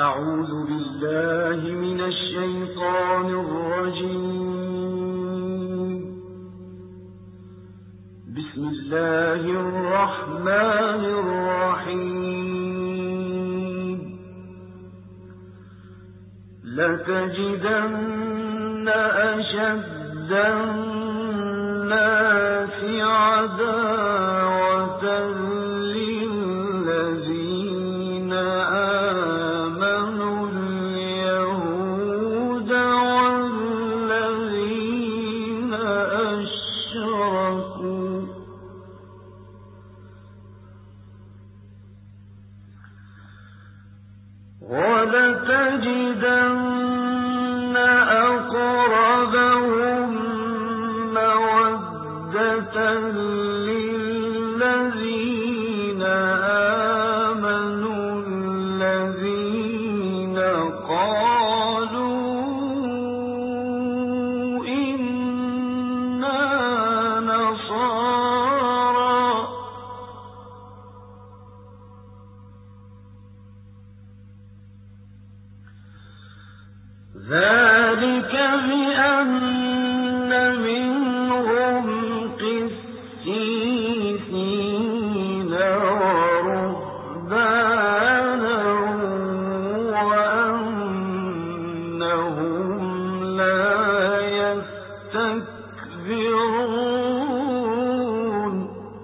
أعوذ بالله من الشيطان الرجيم. بسم الله الرحمن الرحيم. لتجدن أشد الناس عداوة للذين آمنوا اليهود والذين أشركوا ولتجدن أقربهم مودة للذين آمنوا الذين قالوا إنا نصارى ذلك بأن منهم قسيسين ورهبانا وأنهم لا يستكبرون.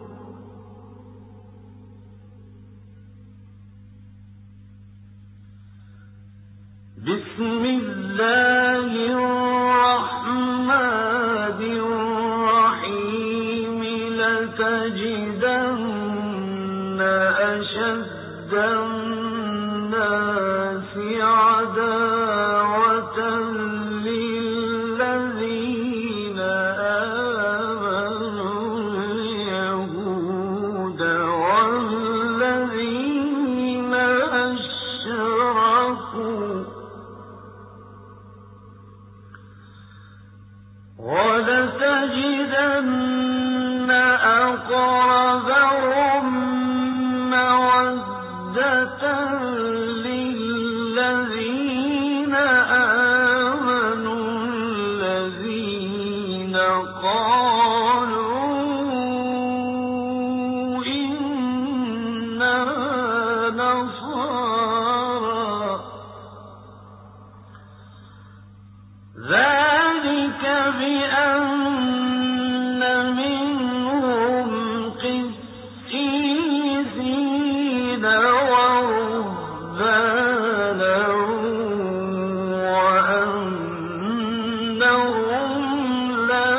بسم الله الرحمن الرحيم. لتجدن أشد الناس عداوة للذين آمنوا اليهود والذين أشركوا ولتجدن أقربهم مودة للذين آمنوا الذين قالوا إنا نصارى ذلك بأن منهم قسيسين ورهبانا وأنهم لا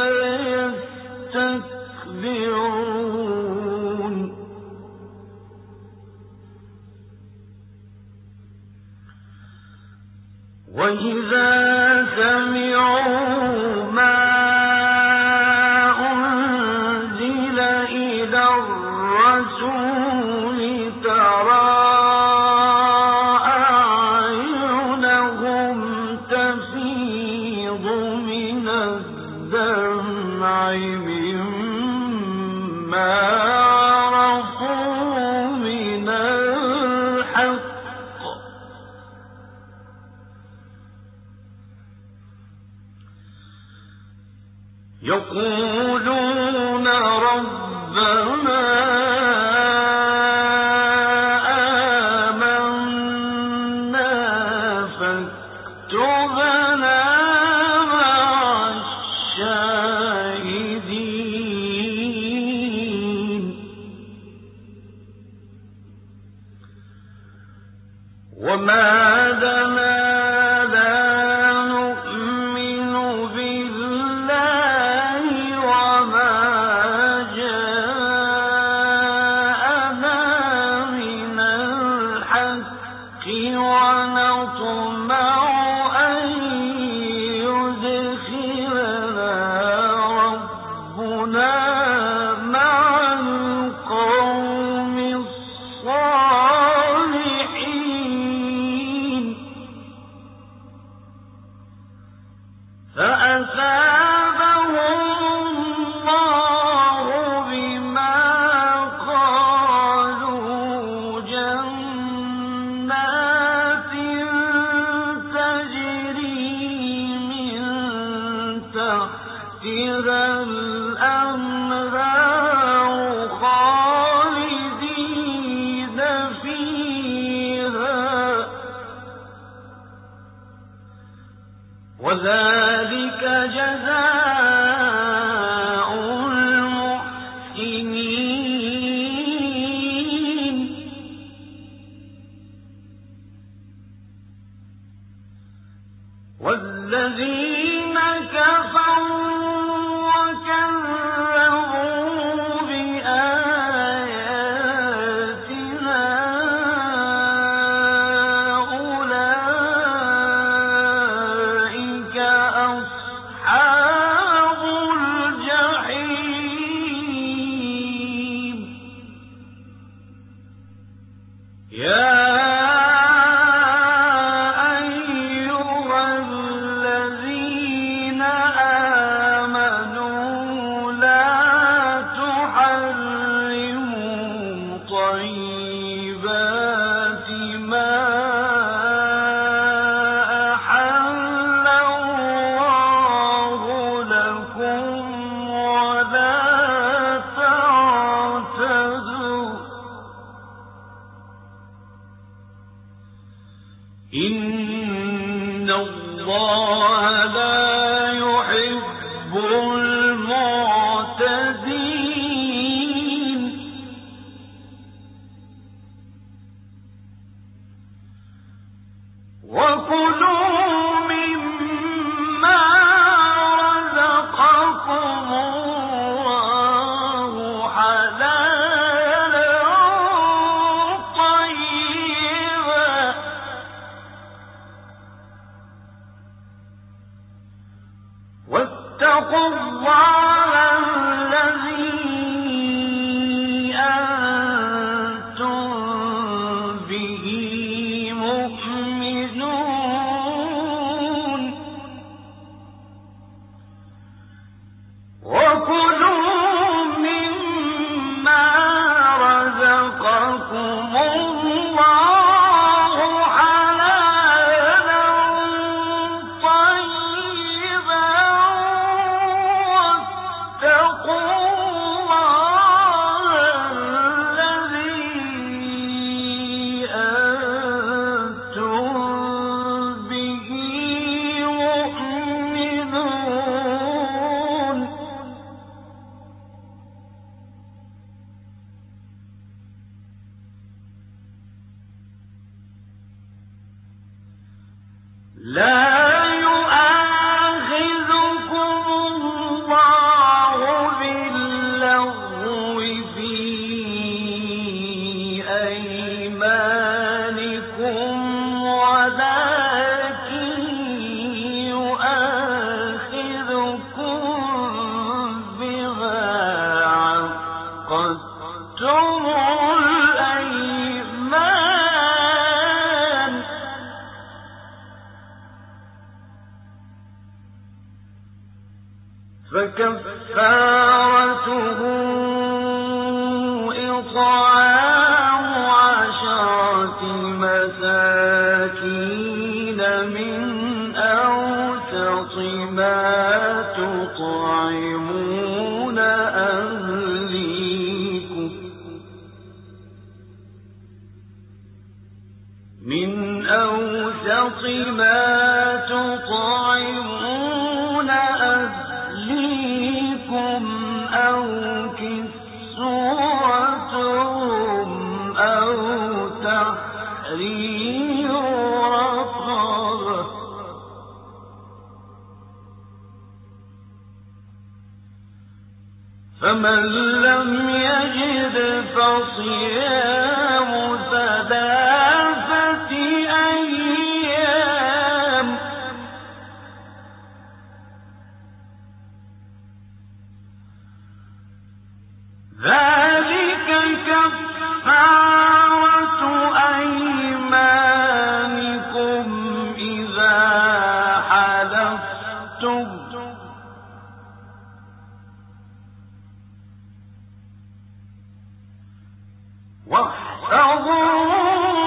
يستكبرون. وإذا سمعوا ما أنزل إلى الرسول ترى أعينهم تفيض من الدمع مما عرفوا من الحق يقولون ربنا آمنا فاكتبنا مع الشاهدين. وما لنا جنات الأنهار خالدين فيها وذلك جزاء المحسنين والذين كفروا وكذبوا بآياتنا أولئك أصحاب الجحيم طيبات ما أحل الله لكم ولا تعتدوا إن الله لا يحب المعتدين وكلوا مما رزقكم الله حلالا طيبا واتقوا الله الذي أنتم به مؤمنون وكلوا مما رزقكم الله حلالا طيبا واتقوا الله الذي أنتم به مؤمنون لا يؤاخذكم الله باللغو في أيمانكم ولكن يؤاخذكم بما عقدتم الأيمان فكفارته إطعام 10 مساكين من أوسط ما تطعمون أهليكم من أوسط ما تطعمون أهليكم أو كسوتهم أو تحرير رقبة فمن لم يجد فصيام 3 أيام ذلك كفارة أيمانكم إذا حلفتم واحفظوا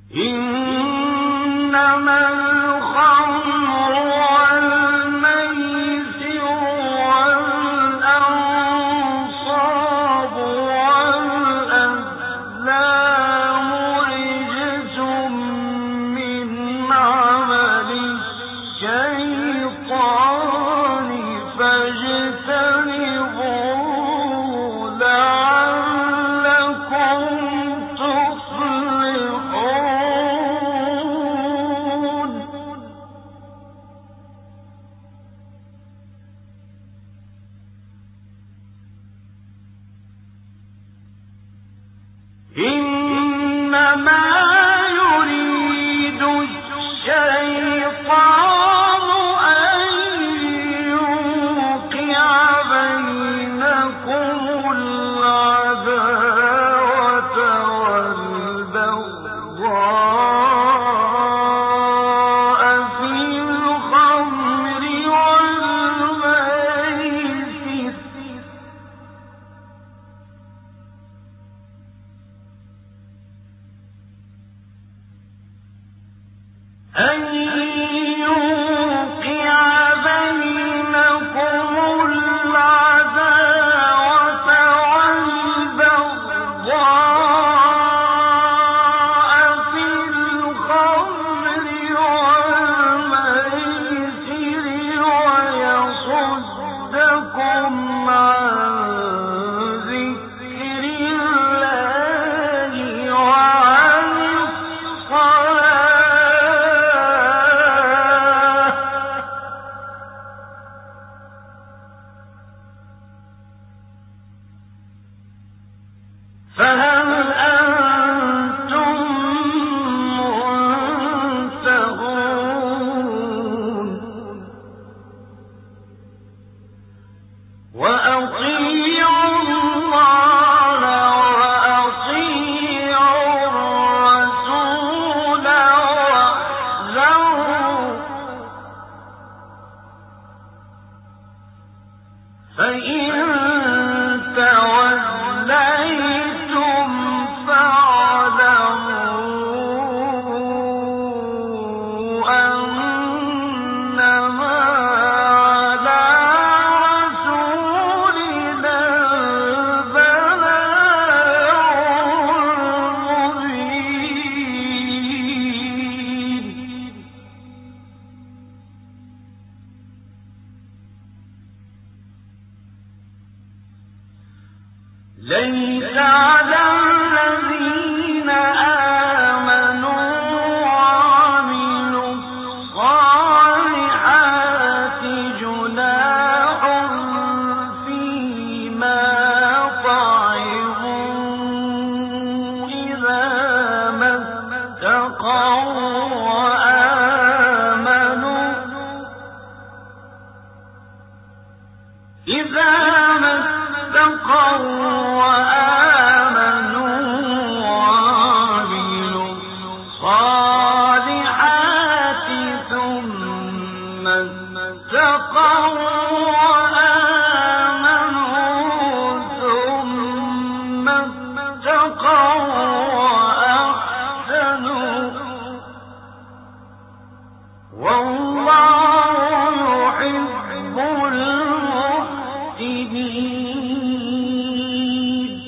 إنما الخمر والميسر والأنصاب والأزلام رجس من عمل الشيطان فاجتنبوه لعلكم تفلحون. إنما يريد الشيطان أن يوقع بينكم العداوة والبغضاء في الخمر والميسر أن يوقع بينكم العداوة والبغضاء في الخمر والميسر ويصدكم عن ذكر الله وعن الصلاة فهل أنتم منتهون. وأطيعوا الله وأطيعوا الرسول واحذروا فإن توليتم فاعلموا أنما على رسولنا البلاغ المبين. ليس على الذين آمنوا وعملوا الصالحات جناح فيما طعموا إذا ما اتقوا وآمنوا وعملوا الصالحات ثم اتقوا وآمنوا ثم اتقوا وأحسنوا والله يحب المحسنين.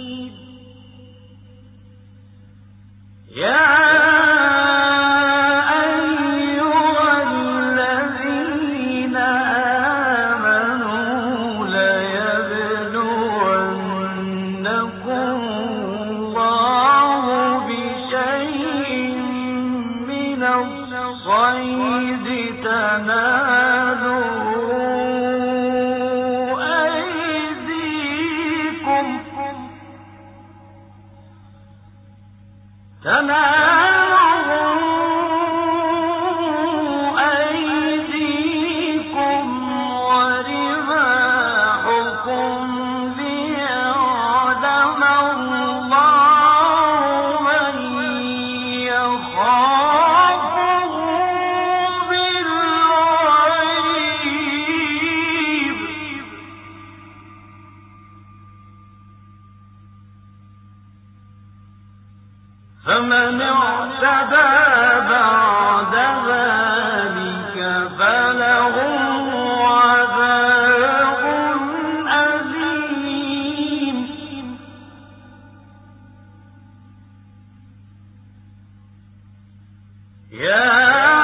فمن اعتدى بعد ذلك فله عذاب أليم. يا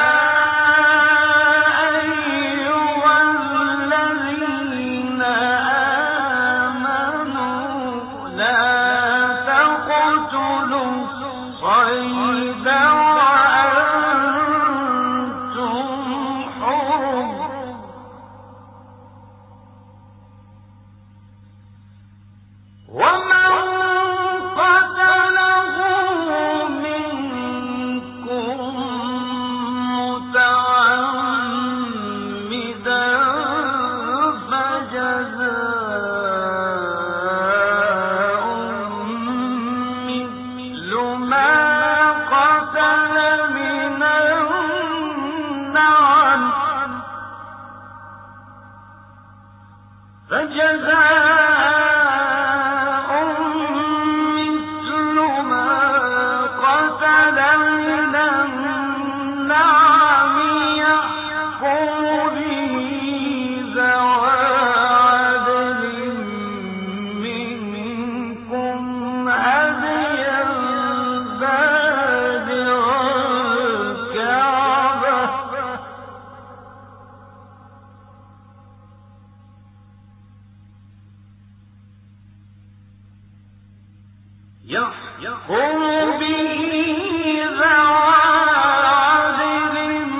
يحكم به ذوى عدل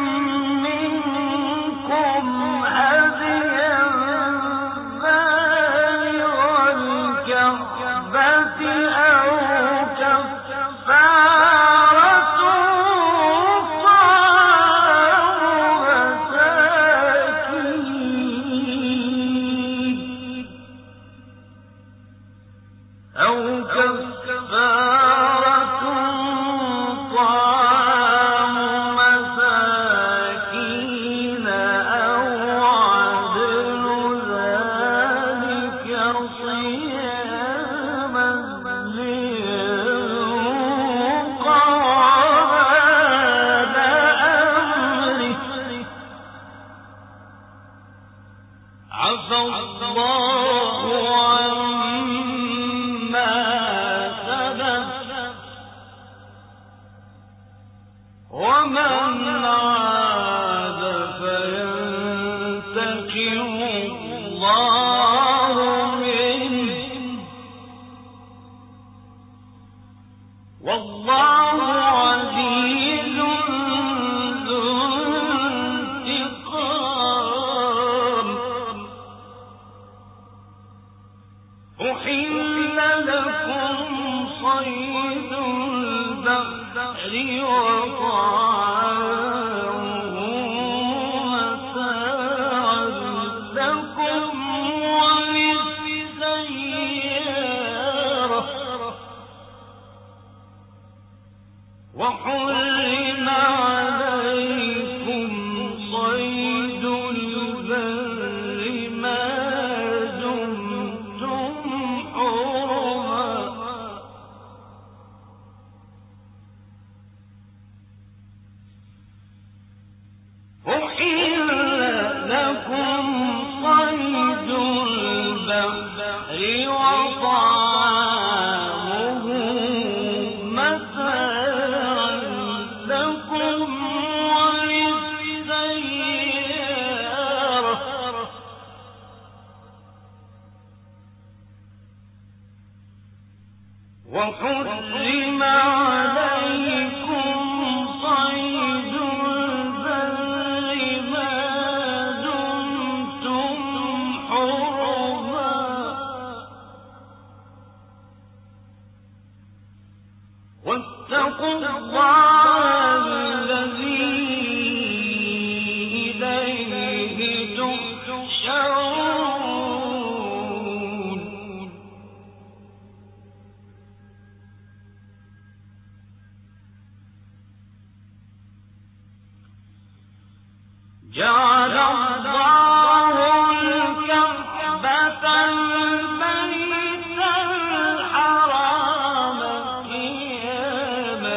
منكم هديا بالغ الكعبة أو كفارة طعام مساكين أو كفارة طعام مساكين أو عدل ذلك صياما لينقض أمره عفى الله عما سلف ومن عاد فينتقم الله منه والله عزيز ذو انتقام. أحل لكم صيد البحر وطعامه متاعا لكم وللسيارة وحرم عليكم صيد البر ما دمتم حرما أحل لكم صيد البحر وطعامه متاعا لكم وللسيارة وحرم عليكم صيد البر ما دمتم حرما واتقوا الله الذي إليه تحشرون. جعل الله الكعبة البيت الحرام قياما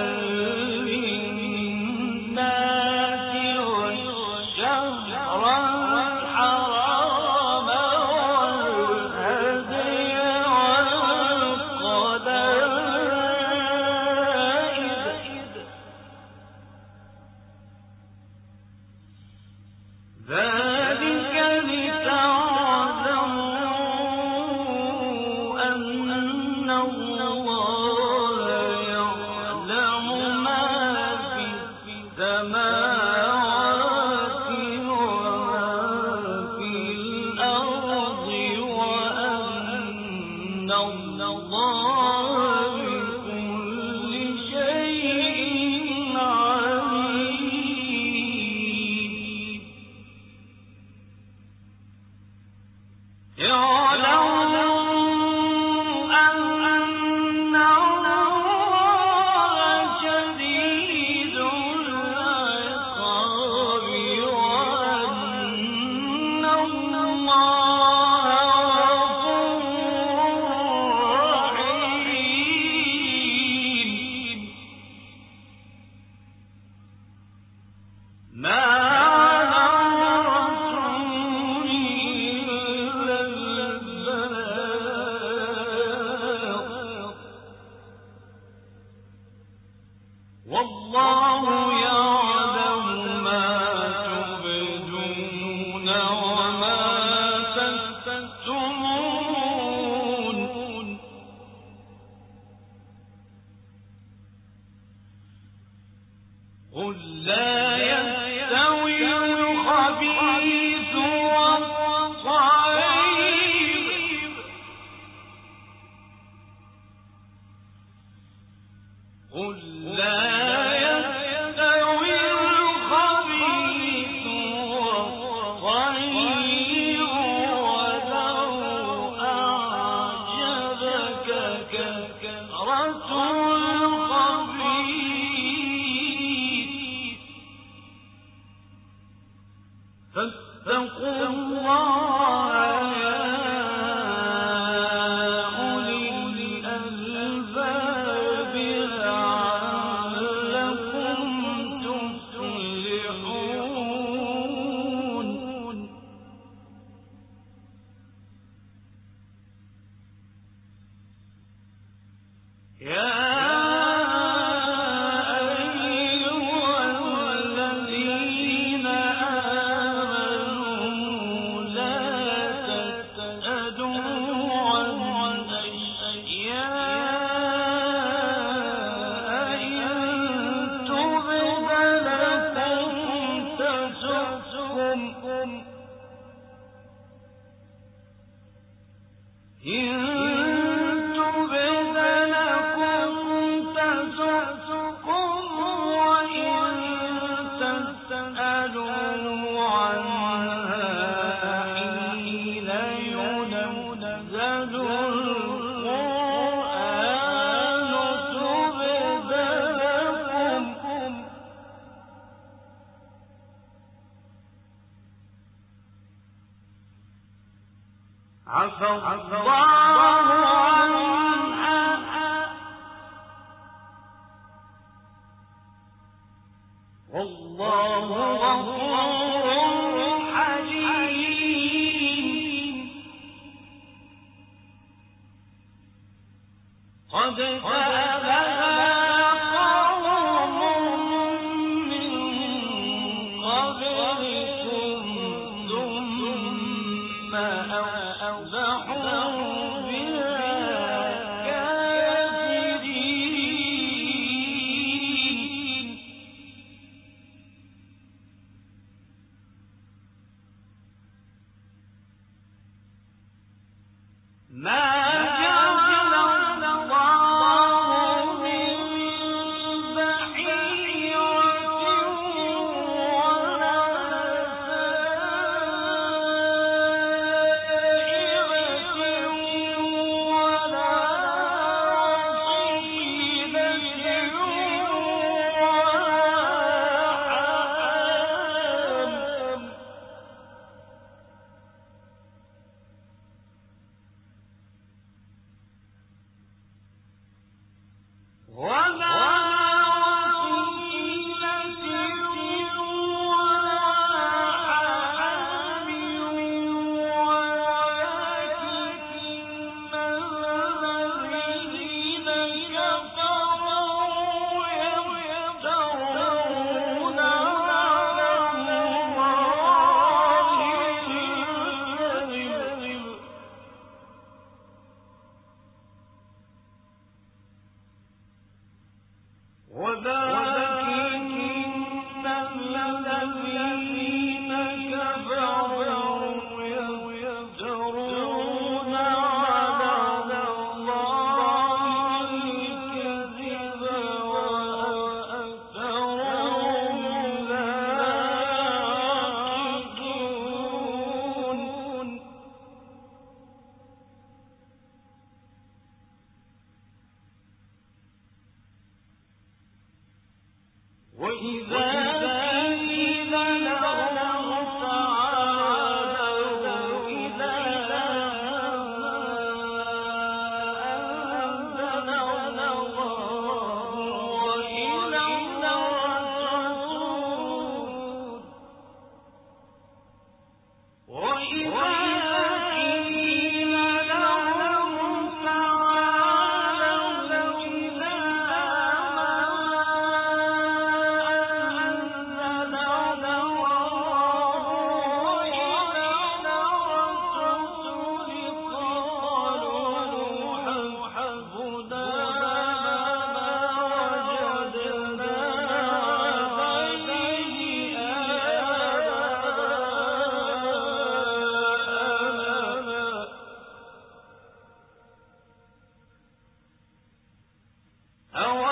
أو